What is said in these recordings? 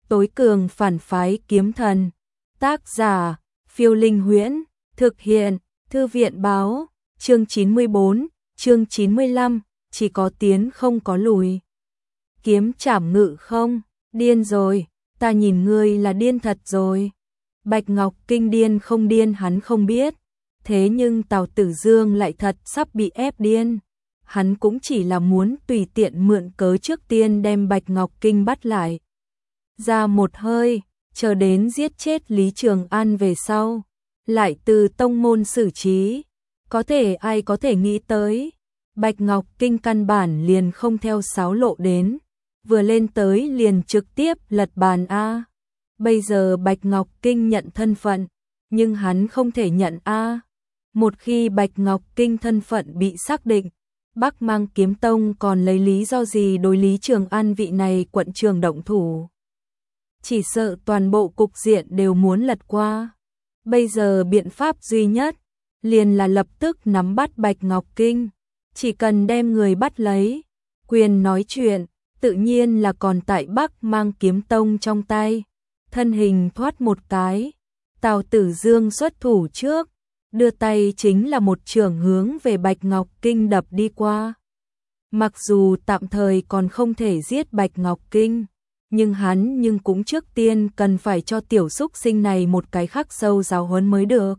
tối cường phản phái kiếm thần. Tác giả, Phiêu Linh Huyễn, thực hiện, Thư viện báo, chương 94, chương 95, chỉ có tiến không có lùi. Kiếm trảm ngự không, điên rồi, ta nhìn ngươi là điên thật rồi. Bạch Ngọc Kinh điên không điên hắn không biết, thế nhưng Tào Tử Dương lại thật sắp bị ép điên. Hắn cũng chỉ là muốn tùy tiện mượn cớ trước tiên đem Bạch Ngọc Kinh bắt lại. Ra một hơi, chờ đến giết chết Lý Trường An về sau, lại từ tông môn xử trí. Ai có thể nghĩ tới, Bạch Ngọc Kinh căn bản liền không theo sáo lộ đến, vừa lên tới liền trực tiếp lật bàn A. Bây giờ Bạch Ngọc Kinh nhận thân phận, nhưng hắn không thể nhận A. Một khi Bạch Ngọc Kinh thân phận bị xác định, Bắc Mang Kiếm Tông còn lấy lý do gì đối Lý Trường An vị này quận trưởng động thủ. Chỉ sợ toàn bộ cục diện đều muốn lật qua. Bây giờ biện pháp duy nhất, liền là lập tức nắm bắt Bạch Ngọc Kinh. Chỉ cần đem người bắt lấy, quyền nói chuyện, tự nhiên là còn tại Bắc Mang Kiếm Tông trong tay. Thân hình thoát một cái, Tào Tử Dương xuất thủ trước, đưa tay chính là một chưởng hướng về Bạch Ngọc Kinh đập đi qua. Mặc dù tạm thời còn không thể giết Bạch Ngọc Kinh, nhưng cũng trước tiên cần phải cho tiểu xúc sinh này một cái khắc sâu giáo huấn mới được.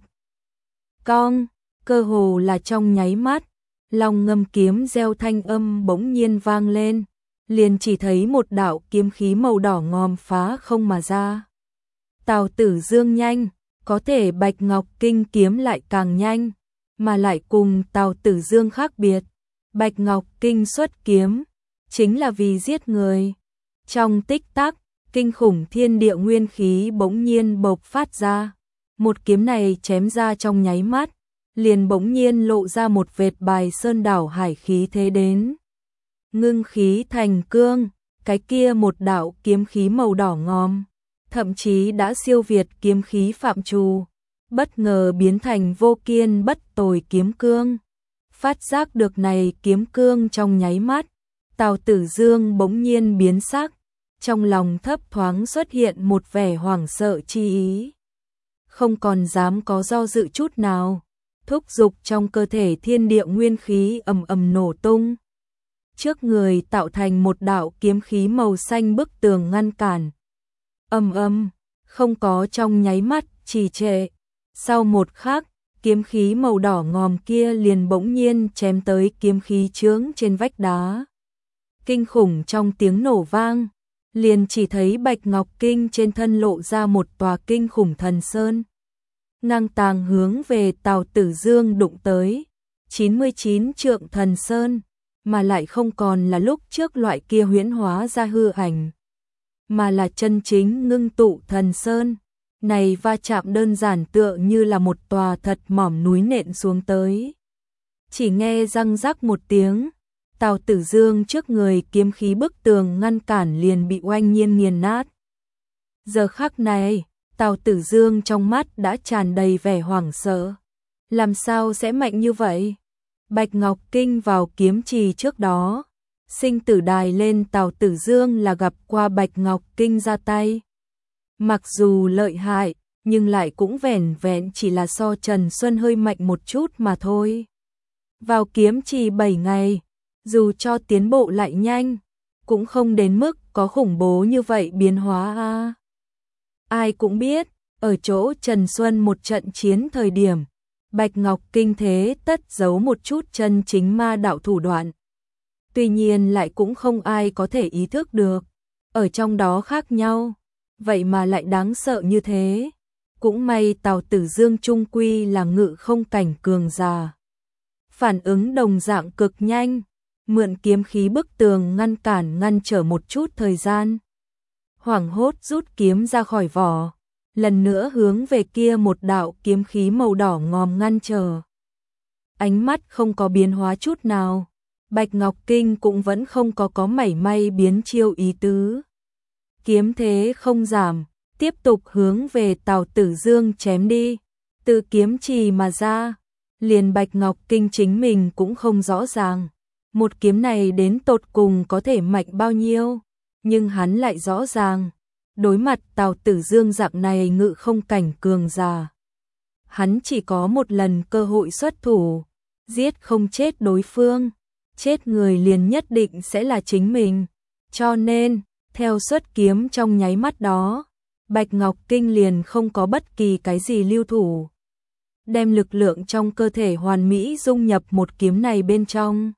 Cong, cơ hồ là trong nháy mắt, long ngâm kiếm reo thanh âm bỗng nhiên vang lên, liền chỉ thấy một đạo kiếm khí màu đỏ ngòm phá không mà ra. Tào Tử Dương nhanh, có thể Bạch Ngọc Kinh kiếm lại càng nhanh, mà lại cùng Tào Tử Dương khác biệt. Bạch Ngọc Kinh xuất kiếm, chính là vì giết người. Trong tích tắc, kinh khủng thiên địa nguyên khí bỗng nhiên bộc phát ra. Một kiếm này chém ra trong nháy mắt, liền bỗng nhiên lộ ra một vệt bài sơn đảo hải khí thế đến. Ngưng khí thành cương, cái kia một đạo kiếm khí màu đỏ ngòm, thậm chí đã siêu việt kiếm khí phạm trù, bất ngờ biến thành vô kiên bất tồi kiếm cương. Phát giác được này kiếm cương trong nháy mắt, Tào Tử Dương bỗng nhiên biến sắc, trong lòng thấp thoáng xuất hiện một vẻ hoảng sợ chi ý. Không còn dám có do dự chút nào, thúc giục trong cơ thể thiên địa nguyên khí ầm ầm nổ tung. Trước người tạo thành một đạo kiếm khí màu xanh bức tường ngăn cản. Không có trong nháy mắt trì trệ. Sau một khắc, kiếm khí màu đỏ ngòm kia liền bỗng nhiên chém tới kiếm khí chướng trên vách đá. Kinh khủng trong tiếng nổ vang, liền chỉ thấy Bạch Ngọc Kinh trên thân lộ ra một tòa kinh khủng thần sơn. Ngang tàng hướng về Tào Tử Dương đụng tới, 99 trượng thần sơn, mà lại không còn là lúc trước loại kia huyễn hóa ra hư ảnh, mà là chân chính ngưng tụ thần sơn. Này va chạm đơn giản tựa như là một tòa thật mỏm núi nện xuống tới. Chỉ nghe răng rắc một tiếng, Tào Tử Dương trước người kiếm khí bức tường ngăn cản liền bị oanh nhiên nghiền nát. Giờ khắc này, Tào Tử Dương trong mắt đã tràn đầy vẻ hoảng sợ. Làm sao sẽ mạnh như vậy? Bạch Ngọc Kinh vào kiếm trì trước đó, sinh tử đài lên Tào Tử Dương là gặp qua Bạch Ngọc Kinh ra tay. Mặc dù lợi hại, nhưng lại cũng vẻn vẹn chỉ là so Trần Xuân hơi mạnh một chút mà thôi. Vào kiếm trì 7 ngày, dù cho tiến bộ lại nhanh, cũng không đến mức có khủng bố như vậy biến hóa a. Ai cũng biết, ở chỗ Trần Xuân một trận chiến thời điểm, Bạch Ngọc Kinh thế tất giấu một chút chân chính ma đạo thủ đoạn. Tuy nhiên lại cũng không ai có thể ý thức được, ở trong đó khác nhau, vậy mà lại đáng sợ như thế. Cũng may Tào Tử Dương trung quy là ngự không cảnh cường giả. Phản ứng đồng dạng cực nhanh, mượn kiếm khí bức tường ngăn trở một chút thời gian. Hoảng hốt rút kiếm ra khỏi vỏ, lần nữa hướng về kia một đạo kiếm khí màu đỏ ngòm ngăn trở. Ánh mắt không có biến hóa chút nào, Bạch Ngọc Kinh cũng vẫn không có mảy may biến chiêu ý tứ. Kiếm thế không giảm, tiếp tục hướng về Tào Tử Dương chém đi, từ kiếm trì mà ra, liền Bạch Ngọc Kinh chính mình cũng không rõ ràng, một kiếm này đến tột cùng có thể mạnh bao nhiêu, nhưng hắn lại rõ ràng, Đối mặt Tào Tử Dương dạng này ngự không cảnh cường giả, hắn chỉ có một lần cơ hội xuất thủ, giết không chết đối phương, chết người liền nhất định sẽ là chính mình. Cho nên, theo xuất kiếm trong nháy mắt đó, Bạch Ngọc Kinh liền không có bất kỳ cái gì lưu thủ, đem lực lượng trong cơ thể hoàn mỹ dung nhập một kiếm này bên trong.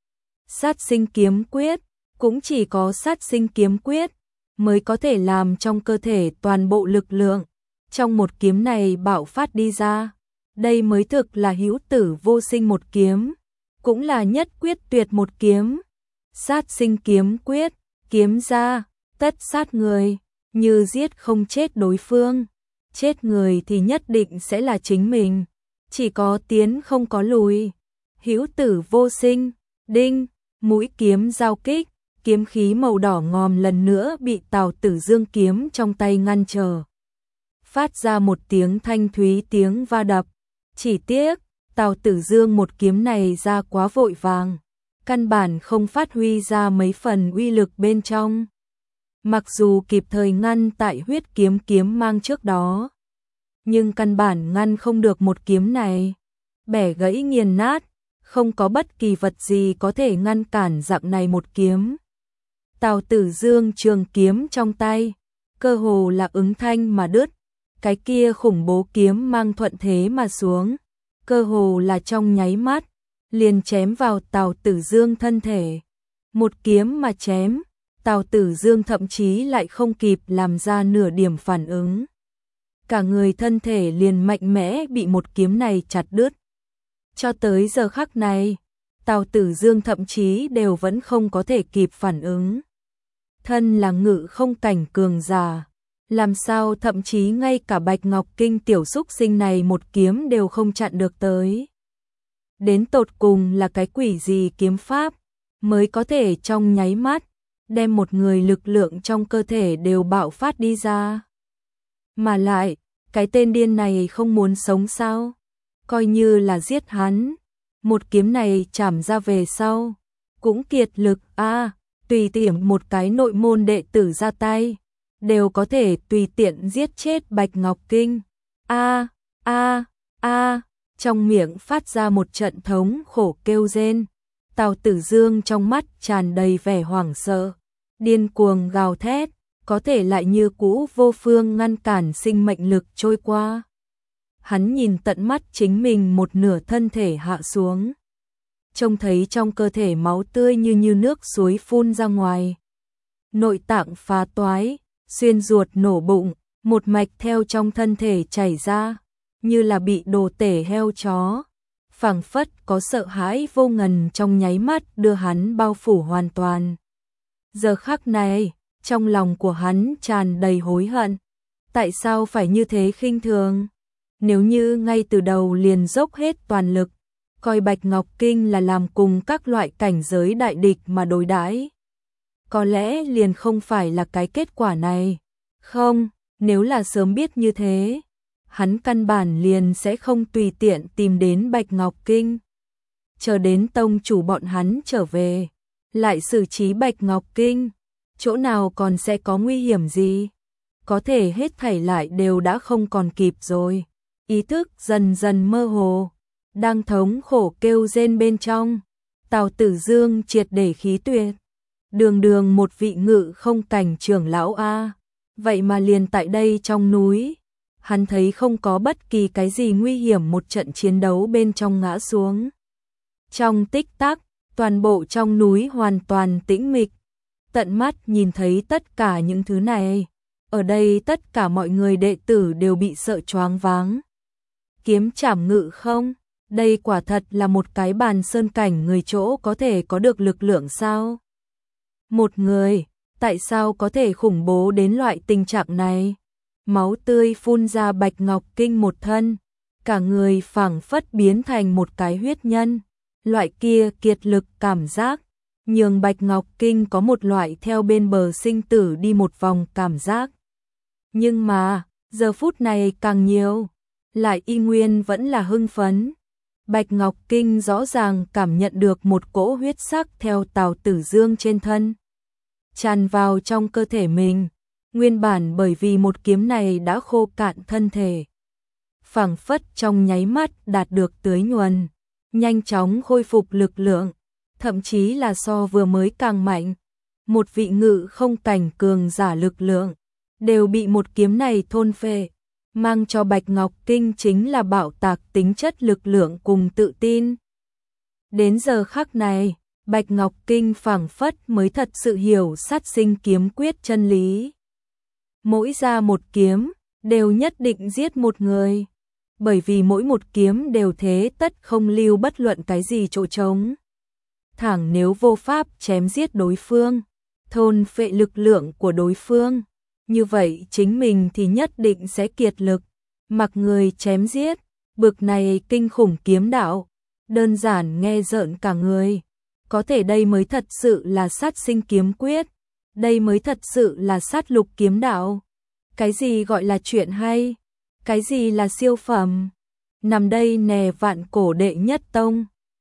Sát sinh kiếm quyết, cũng chỉ có sát sinh kiếm quyết mới có thể làm trong cơ thể toàn bộ lực lượng trong một kiếm này bạo phát đi ra. Đây mới thực là hữu tử vô sinh một kiếm, cũng là nhất quyết tuyệt một kiếm. Sát sinh kiếm quyết, kiếm ra, tất sát người, như giết không chết đối phương, chết người thì nhất định sẽ là chính mình, chỉ có tiến không có lùi. Hữu tử vô sinh, đinh, mũi kiếm giao kích, kiếm khí màu đỏ ngòm lần nữa bị Tào Tử Dương kiếm trong tay ngăn trở. Phát ra một tiếng thanh thúy tiếng va đập, chỉ tiếc, Tào Tử Dương một kiếm này ra quá vội vàng, căn bản không phát huy ra mấy phần uy lực bên trong. Mặc dù kịp thời ngăn tại huyết kiếm kiếm mang trước đó, nhưng căn bản ngăn không được một kiếm này, bẻ gãy nghiền nát, không có bất kỳ vật gì có thể ngăn cản dạng này một kiếm. Tào Tử Dương trường kiếm trong tay, cơ hồ là ứng thanh mà đứt, cái kia khủng bố kiếm mang thuận thế mà xuống, cơ hồ là trong nháy mắt, liền chém vào Tào Tử Dương thân thể. Một kiếm mà chém, Tào Tử Dương thậm chí lại không kịp làm ra nửa điểm phản ứng. Cả người thân thể liền mạnh mẽ bị một kiếm này chặt đứt. Cho tới giờ khắc này, Tào Tử Dương thậm chí đều vẫn không có thể kịp phản ứng. Thân là ngự không cảnh cường giả, làm sao thậm chí ngay cả Bạch Ngọc Kinh tiểu xúc sinh này một kiếm đều không chặn được tới. Đến tột cùng là cái quỷ gì kiếm pháp, mới có thể trong nháy mắt, đem một người lực lượng trong cơ thể đều bạo phát đi ra. Mà lại, cái tên điên này không muốn sống sao? Coi như là giết hắn, một kiếm này chảm ra về sau, cũng kiệt lực tùy tiện một cái nội môn đệ tử ra tay, đều có thể tùy tiện giết chết Bạch Ngọc Kinh. Trong miệng phát ra một trận thống khổ kêu rên. Tào Tử Dương trong mắt tràn đầy vẻ hoảng sợ, điên cuồng gào thét, có thể lại như cũ vô phương ngăn cản sinh mệnh lực trôi qua. Hắn nhìn tận mắt chính mình một nửa thân thể hạ xuống, trông thấy trong cơ thể máu tươi như nước suối phun ra ngoài. Nội tạng phá toái, xuyên ruột nổ bụng, một mạch theo trong thân thể chảy ra, như là bị đồ tể heo chó. Phảng phất có sợ hãi vô ngần trong nháy mắt đưa hắn bao phủ hoàn toàn. Giờ khắc này, trong lòng của hắn tràn đầy hối hận. Tại sao phải như thế khinh thường? Nếu như ngay từ đầu liền dốc hết toàn lực, coi Bạch Ngọc Kinh là làm cùng các loại cảnh giới đại địch mà đối đãi, có lẽ liền không phải là cái kết quả này. Không, nếu là sớm biết như thế, hắn căn bản liền sẽ không tùy tiện tìm đến Bạch Ngọc Kinh. Chờ đến tông chủ bọn hắn trở về, lại xử trí Bạch Ngọc Kinh, chỗ nào còn sẽ có nguy hiểm gì? Có thể hết thảy lại đều đã không còn kịp rồi. Ý thức dần dần mơ hồ, đang thống khổ kêu rên bên trong. Tào Tử Dương triệt để khí tuyệt. Đường một vị ngự không cảnh trưởng lão vậy mà liền tại đây trong núi, hắn thấy không có bất kỳ cái gì nguy hiểm, một trận chiến đấu bên trong ngã xuống. Trong tích tắc, toàn bộ trong núi hoàn toàn tĩnh mịch. Tận mắt nhìn thấy tất cả những thứ này, ở đây tất cả mọi người đệ tử đều bị sợ choáng váng. Kiếm trảm ngự không? Đây quả thật là một cái bàn sơn cảnh người chỗ có thể có được lực lượng sao? Một người, tại sao có thể khủng bố đến loại tình trạng này? Máu tươi phun ra Bạch Ngọc Kinh một thân, cả người phảng phất biến thành một cái huyết nhân. Loại kia kiệt lực cảm giác, nhường Bạch Ngọc Kinh có một loại theo bên bờ sinh tử đi một vòng cảm giác. Nhưng mà, giờ phút này càng nhiều, lại y nguyên vẫn là hưng phấn. Bạch Ngọc Kinh rõ ràng cảm nhận được một cỗ huyết sắc theo Tào Tử Dương trên thân tràn vào trong cơ thể mình, Nguyên bản bởi vì một kiếm này đã khô cạn thân thể, phảng phất trong nháy mắt đạt được tưới nhuần, nhanh chóng khôi phục lực lượng, thậm chí là so vừa mới càng mạnh. Một vị ngự không cảnh cường giả lực lượng, đều bị một kiếm này thôn phệ, mang cho Bạch Ngọc Kinh chính là bạo tạc tính chất lực lượng cùng tự tin. Đến giờ khắc này, Bạch Ngọc Kinh phảng phất mới thật sự hiểu sát sinh kiếm quyết chân lý. Mỗi ra một kiếm, đều nhất định giết một người, bởi vì mỗi một kiếm đều thế tất không lưu bất luận cái gì chỗ trống. Thẳng nếu vô pháp chém giết đối phương, thôn phệ lực lượng của đối phương, như vậy chính mình thì nhất định sẽ kiệt lực, mặc người chém giết, bực này kinh khủng kiếm đạo, đơn giản nghe rợn cả người. Có thể đây mới thật sự là sát sinh kiếm quyết, đây mới thật sự là sát lục kiếm đạo. Cái gì gọi là chuyện hay, cái gì là siêu phẩm, nằm đây nè vạn cổ đệ nhất tông.